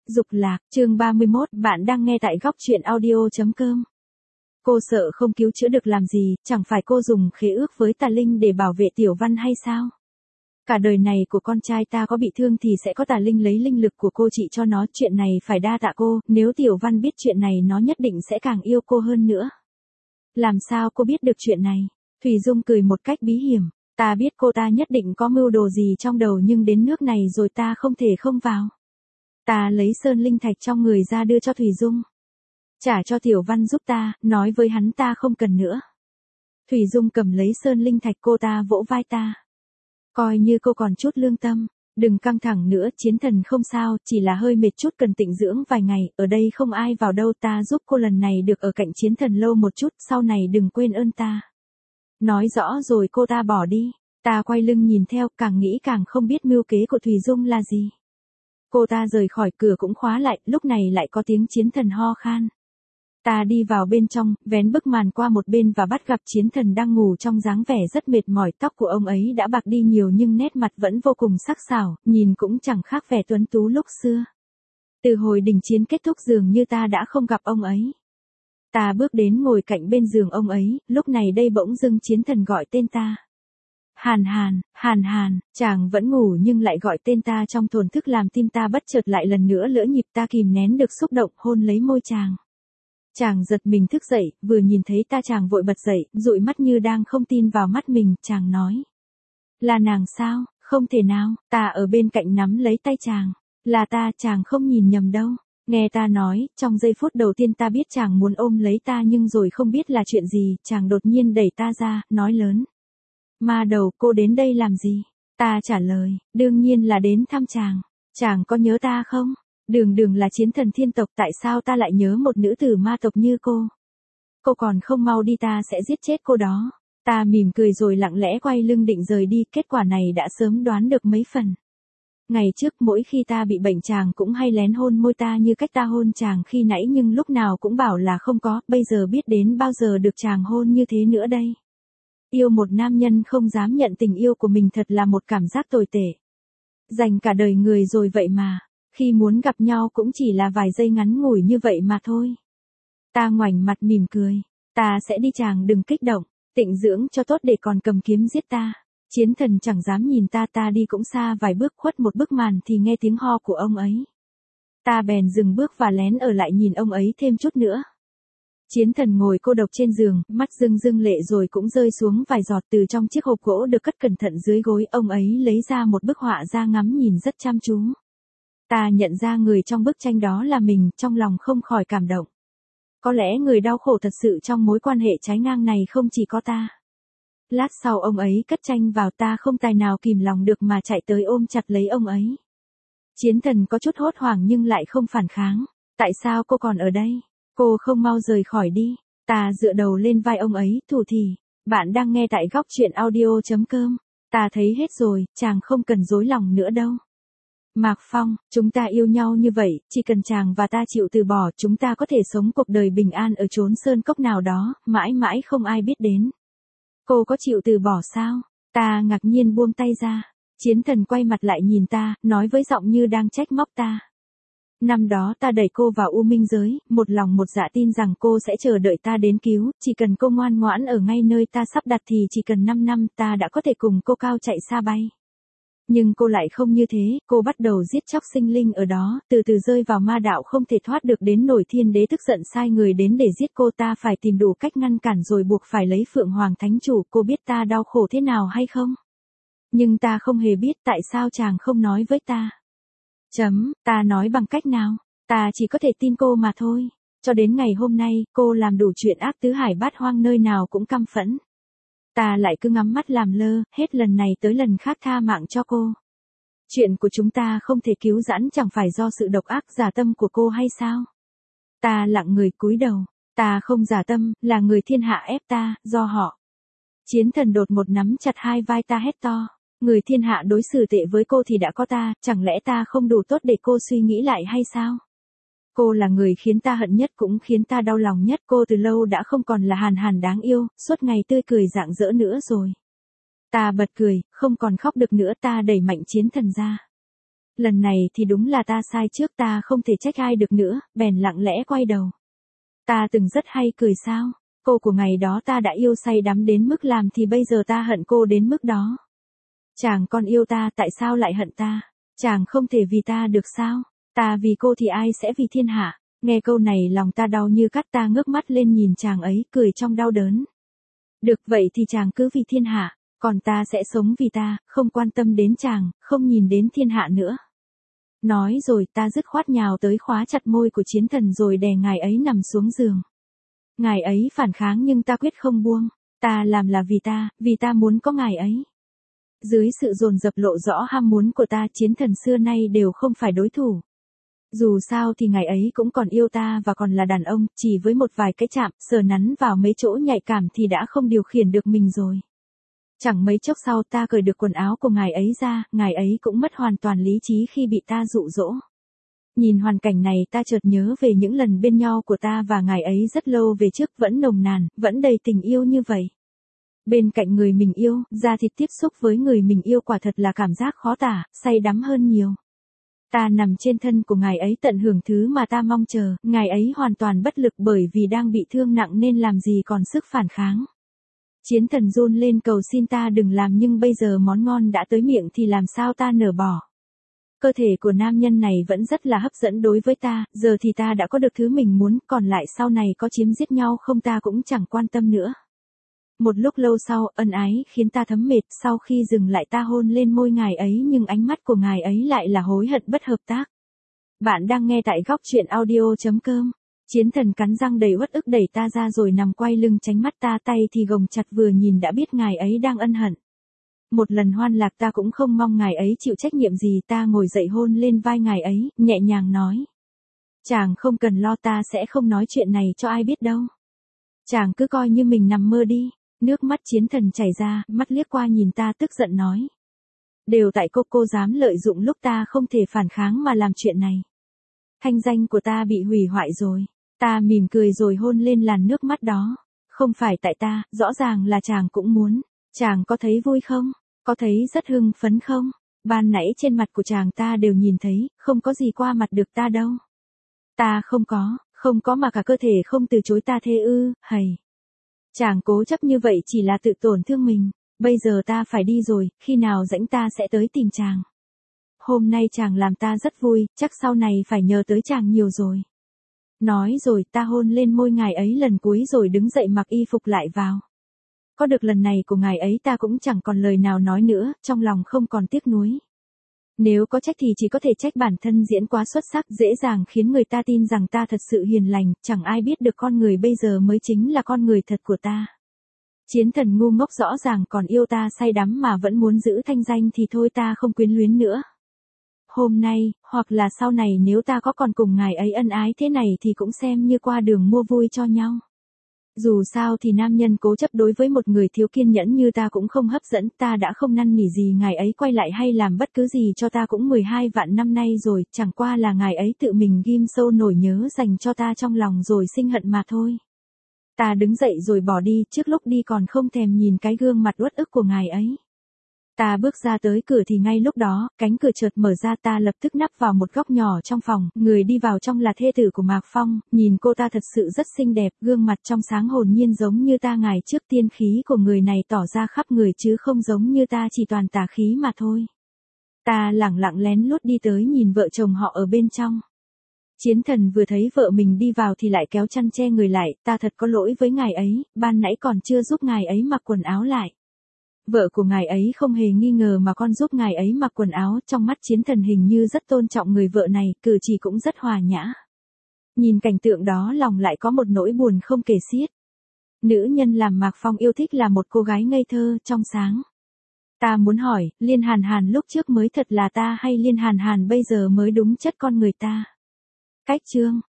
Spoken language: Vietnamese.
Dục lạc, chương 31, bạn đang nghe tại góc truyện audio.com. Cô sợ không cứu chữa được làm gì, chẳng phải cô dùng khế ước với Tà Linh để bảo vệ Tiểu Văn hay sao? Cả đời này của con trai ta có bị thương thì sẽ có Tà Linh lấy linh lực của cô trị cho nó, chuyện này phải đa tạ cô, nếu Tiểu Văn biết chuyện này nó nhất định sẽ càng yêu cô hơn nữa. Làm sao cô biết được chuyện này? Thủy Dung cười một cách bí hiểm, ta biết cô ta nhất định có mưu đồ gì trong đầu nhưng đến nước này rồi ta không thể không vào. Ta lấy sơn linh thạch trong người ra đưa cho Thủy Dung. Trả cho Tiểu Văn giúp ta, nói với hắn ta không cần nữa. Thủy Dung cầm lấy sơn linh thạch, cô ta vỗ vai ta. Coi như cô còn chút lương tâm, đừng căng thẳng nữa, chiến thần không sao, chỉ là hơi mệt chút cần tịnh dưỡng vài ngày, ở đây không ai vào đâu, ta giúp cô lần này được ở cạnh chiến thần lâu một chút, sau này đừng quên ơn ta. Nói rõ rồi cô ta bỏ đi, ta quay lưng nhìn theo, càng nghĩ càng không biết mưu kế của Thủy Dung là gì. Cô ta rời khỏi, cửa cũng khóa lại, lúc này lại có tiếng chiến thần ho khan. Ta đi vào bên trong, vén bức màn qua một bên và bắt gặp chiến thần đang ngủ trong dáng vẻ rất mệt mỏi, tóc của ông ấy đã bạc đi nhiều nhưng nét mặt vẫn vô cùng sắc sảo, nhìn cũng chẳng khác vẻ tuấn tú lúc xưa. Từ hồi đình chiến kết thúc dường như ta đã không gặp ông ấy. Ta bước đến ngồi cạnh bên giường ông ấy, lúc này đây bỗng dưng chiến thần gọi tên ta. Hàn Hàn, Hàn Hàn, chàng vẫn ngủ nhưng lại gọi tên ta trong thổn thức làm tim ta bất chợt lại lần nữa lỡ nhịp, ta kìm nén được xúc động hôn lấy môi chàng. Chàng giật mình thức dậy, vừa nhìn thấy ta chàng vội bật dậy, dụi mắt như đang không tin vào mắt mình, chàng nói. Là nàng sao? Không thể nào, ta ở bên cạnh nắm lấy tay chàng. Là ta, chàng không nhìn nhầm đâu. Nghe ta nói, trong giây phút đầu tiên ta biết chàng muốn ôm lấy ta nhưng rồi không biết là chuyện gì, chàng đột nhiên đẩy ta ra, nói lớn. Ma đầu, cô đến đây làm gì? Ta trả lời, đương nhiên là đến thăm chàng. Chàng có nhớ ta không? Đường đường là chiến thần thiên tộc, tại sao ta lại nhớ một nữ tử ma tộc như cô? Cô còn không mau đi, ta sẽ giết chết cô đó. Ta mỉm cười rồi lặng lẽ quay lưng định rời đi, kết quả này đã sớm đoán được mấy phần. Ngày trước mỗi khi ta bị bệnh chàng cũng hay lén hôn môi ta như cách ta hôn chàng khi nãy nhưng lúc nào cũng bảo là không có, bây giờ biết đến bao giờ được chàng hôn như thế nữa đây. Yêu một nam nhân không dám nhận tình yêu của mình thật là một cảm giác tồi tệ. Dành cả đời người rồi vậy mà, khi muốn gặp nhau cũng chỉ là vài giây ngắn ngủi như vậy mà thôi. Ta ngoảnh mặt mỉm cười, ta sẽ đi, chàng đừng kích động, tịnh dưỡng cho tốt để còn cầm kiếm giết ta. Chiến thần chẳng dám nhìn ta, ta đi cũng xa vài bước, khuất một bức màn thì nghe tiếng ho của ông ấy. Ta bèn dừng bước và lén ở lại nhìn ông ấy thêm chút nữa. Chiến thần ngồi cô độc trên giường, mắt rưng rưng lệ rồi cũng rơi xuống vài giọt từ trong chiếc hộp gỗ được cất cẩn thận dưới gối, ông ấy lấy ra một bức họa ra ngắm nhìn rất chăm chú. Ta nhận ra người trong bức tranh đó là mình, trong lòng không khỏi cảm động. Có lẽ người đau khổ thật sự trong mối quan hệ trái ngang này không chỉ có ta. Lát sau ông ấy cất tranh vào, ta không tài nào kìm lòng được mà chạy tới ôm chặt lấy ông ấy. Chiến thần có chút hốt hoảng nhưng lại không phản kháng. Tại sao cô còn ở đây? Cô không mau rời khỏi đi. Ta dựa đầu lên vai ông ấy, thủ thỉ. Bạn đang nghe tại góc truyện audio.com. Ta thấy hết rồi, chàng không cần dối lòng nữa đâu. Mạc Phong, chúng ta yêu nhau như vậy, chỉ cần chàng và ta chịu từ bỏ, chúng ta có thể sống cuộc đời bình an ở chốn sơn cốc nào đó, mãi mãi không ai biết đến. Cô có chịu từ bỏ sao? Ta ngạc nhiên buông tay ra. Chiến thần quay mặt lại nhìn ta, nói với giọng như đang trách móc ta. Năm đó ta đẩy cô vào u minh giới, một lòng một dạ tin rằng cô sẽ chờ đợi ta đến cứu, chỉ cần cô ngoan ngoãn ở ngay nơi ta sắp đặt thì chỉ cần 5 năm ta đã có thể cùng cô cao chạy xa bay. Nhưng cô lại không như thế, cô bắt đầu giết chóc sinh linh ở đó, từ từ rơi vào ma đạo không thể thoát được, đến nổi thiên đế tức giận sai người đến để giết cô, ta phải tìm đủ cách ngăn cản rồi buộc phải lấy Phượng Hoàng Thánh Chủ, cô biết ta đau khổ thế nào hay không? Nhưng ta không hề biết tại sao chàng không nói với ta. Ta nói bằng cách nào? Ta chỉ có thể tin cô mà thôi. Cho đến ngày hôm nay, cô làm đủ chuyện ác tứ hải bát hoang, nơi nào cũng căm phẫn. Ta lại cứ ngắm mắt làm lơ, hết lần này tới lần khác tha mạng cho cô. Chuyện của chúng ta không thể cứu vãn chẳng phải do sự độc ác giả tâm của cô hay sao? Ta lặng người cúi đầu, ta không giả tâm, là người thiên hạ ép ta, do họ. Chiến thần đột một nắm chặt hai vai ta hét to. Người thiên hạ đối xử tệ với cô thì đã có ta, chẳng lẽ ta không đủ tốt để cô suy nghĩ lại hay sao? Cô là người khiến ta hận nhất cũng khiến ta đau lòng nhất, cô từ lâu đã không còn là Hàn Hàn đáng yêu, suốt ngày tươi cười rạng rỡ nữa rồi. Ta bật cười, không còn khóc được nữa, ta đẩy mạnh chiến thần ra. Lần này thì đúng là ta sai trước, ta không thể trách ai được nữa, bèn lặng lẽ quay đầu. Ta từng rất hay cười sao? Cô của ngày đó ta đã yêu say đắm đến mức làm thì bây giờ ta hận cô đến mức đó. Chàng còn yêu ta, tại sao lại hận ta? Chàng không thể vì ta được sao? Ta vì cô thì ai sẽ vì thiên hạ? Nghe câu này lòng ta đau như cắt, ta ngước mắt lên nhìn chàng ấy, cười trong đau đớn. Được vậy thì chàng cứ vì thiên hạ, còn ta sẽ sống vì ta, không quan tâm đến chàng, không nhìn đến thiên hạ nữa. Nói rồi ta dứt khoát nhào tới khóa chặt môi của Chiến Thần rồi đè ngài ấy nằm xuống giường. Ngài ấy phản kháng nhưng ta quyết không buông. Ta làm là vì ta muốn có ngài ấy. Dưới sự dồn dập lộ rõ ham muốn của ta, Chiến Thần xưa nay đều không phải đối thủ. Dù sao thì ngài ấy cũng còn yêu ta và còn là đàn ông, chỉ với một vài cái chạm, sờ nắn vào mấy chỗ nhạy cảm thì đã không điều khiển được mình rồi. Chẳng mấy chốc sau ta cởi được quần áo của ngài ấy ra, ngài ấy cũng mất hoàn toàn lý trí khi bị ta dụ dỗ. Nhìn hoàn cảnh này ta chợt nhớ về những lần bên nhau của ta và ngài ấy rất lâu về trước, vẫn nồng nàn, vẫn đầy tình yêu như vậy. Bên cạnh người mình yêu, da thịt tiếp xúc với người mình yêu quả thật là cảm giác khó tả, say đắm hơn nhiều. Ta nằm trên thân của ngài ấy tận hưởng thứ mà ta mong chờ, ngài ấy hoàn toàn bất lực bởi vì đang bị thương nặng nên làm gì còn sức phản kháng. Chiến Thần run lên cầu xin ta đừng làm, nhưng bây giờ món ngon đã tới miệng thì làm sao ta nỡ bỏ. Cơ thể của nam nhân này vẫn rất là hấp dẫn đối với ta, giờ thì ta đã có được thứ mình muốn, còn lại sau này có chiếm giết nhau không ta cũng chẳng quan tâm nữa. Một lúc lâu sau, ân ái khiến ta thấm mệt, sau khi dừng lại ta hôn lên môi ngài ấy nhưng ánh mắt của ngài ấy lại là hối hận bất hợp tác. Bạn đang nghe tại góc truyện audio.com. Chiến Thần cắn răng đầy uất ức đẩy ta ra rồi nằm quay lưng tránh mắt ta, tay thì gồng chặt, vừa nhìn đã biết ngài ấy đang ân hận. Một lần hoan lạc ta cũng không mong ngài ấy chịu trách nhiệm gì, ta ngồi dậy hôn lên vai ngài ấy, nhẹ nhàng nói. Chàng không cần lo, ta sẽ không nói chuyện này cho ai biết đâu. Chàng cứ coi như mình nằm mơ đi. Nước mắt Chiến Thần chảy ra, mắt liếc qua nhìn ta tức giận nói. Đều tại cô dám lợi dụng lúc ta không thể phản kháng mà làm chuyện này. Thanh danh của ta bị hủy hoại rồi. Ta mỉm cười rồi hôn lên làn nước mắt đó. Không phải tại ta, rõ ràng là chàng cũng muốn. Chàng có thấy vui không? Có thấy rất hưng phấn không? Ban nãy trên mặt của chàng ta đều nhìn thấy, không có gì qua mặt được ta đâu. Ta không có mà cả cơ thể không từ chối ta thế ư, hầy. Chàng cố chấp như vậy chỉ là tự tổn thương mình. Bây giờ ta phải đi rồi, khi nào rảnh ta sẽ tới tìm chàng. Hôm nay chàng làm ta rất vui, chắc sau này phải nhờ tới chàng nhiều rồi. Nói rồi ta hôn lên môi ngài ấy lần cuối rồi đứng dậy mặc y phục lại vào. Có được lần này của ngài ấy ta cũng chẳng còn lời nào nói nữa, trong lòng không còn tiếc nuối. Nếu có trách thì chỉ có thể trách bản thân diễn quá xuất sắc, dễ dàng khiến người ta tin rằng ta thật sự hiền lành, chẳng ai biết được con người bây giờ mới chính là con người thật của ta. Chiến Thần ngu ngốc rõ ràng còn yêu ta say đắm mà vẫn muốn giữ thanh danh thì thôi, ta không quyến luyến nữa. Hôm nay, hoặc là sau này nếu ta có còn cùng ngài ấy ân ái thế này thì cũng xem như qua đường mua vui cho nhau. Dù sao thì nam nhân cố chấp đối với một người thiếu kiên nhẫn như ta cũng không hấp dẫn, ta đã không năn nỉ gì ngài ấy quay lại hay làm bất cứ gì cho ta cũng 12 vạn năm nay rồi, chẳng qua là ngài ấy tự mình ghim sâu nỗi nhớ dành cho ta trong lòng rồi sinh hận mà thôi. Ta đứng dậy rồi bỏ đi, trước lúc đi còn không thèm nhìn cái gương mặt uất ức của ngài ấy. Ta bước ra tới cửa thì ngay lúc đó, cánh cửa chợt mở ra, ta lập tức nắp vào một góc nhỏ trong phòng, người đi vào trong là thê tử của Mạc Phong, nhìn cô ta thật sự rất xinh đẹp, gương mặt trong sáng hồn nhiên giống như ta ngày trước, tiên khí của người này tỏ ra khắp người chứ không giống như ta chỉ toàn tà khí mà thôi. Ta lẳng lặng lén lút đi tới nhìn vợ chồng họ ở bên trong. Chiến Thần vừa thấy vợ mình đi vào thì lại kéo chăn che người lại, ta thật có lỗi với ngài ấy, ban nãy còn chưa giúp ngài ấy mặc quần áo lại. Vợ của ngài ấy không hề nghi ngờ mà con giúp ngài ấy mặc quần áo, trong mắt Chiến Thần hình như rất tôn trọng người vợ này, cử chỉ cũng rất hòa nhã. Nhìn cảnh tượng đó lòng lại có một nỗi buồn không kể xiết. Nữ nhân làm Mạc Phong yêu thích là một cô gái ngây thơ, trong sáng. Ta muốn hỏi, Liên Hàn Hàn lúc trước mới thật là ta hay Liên Hàn Hàn bây giờ mới đúng chất con người ta? Cách chương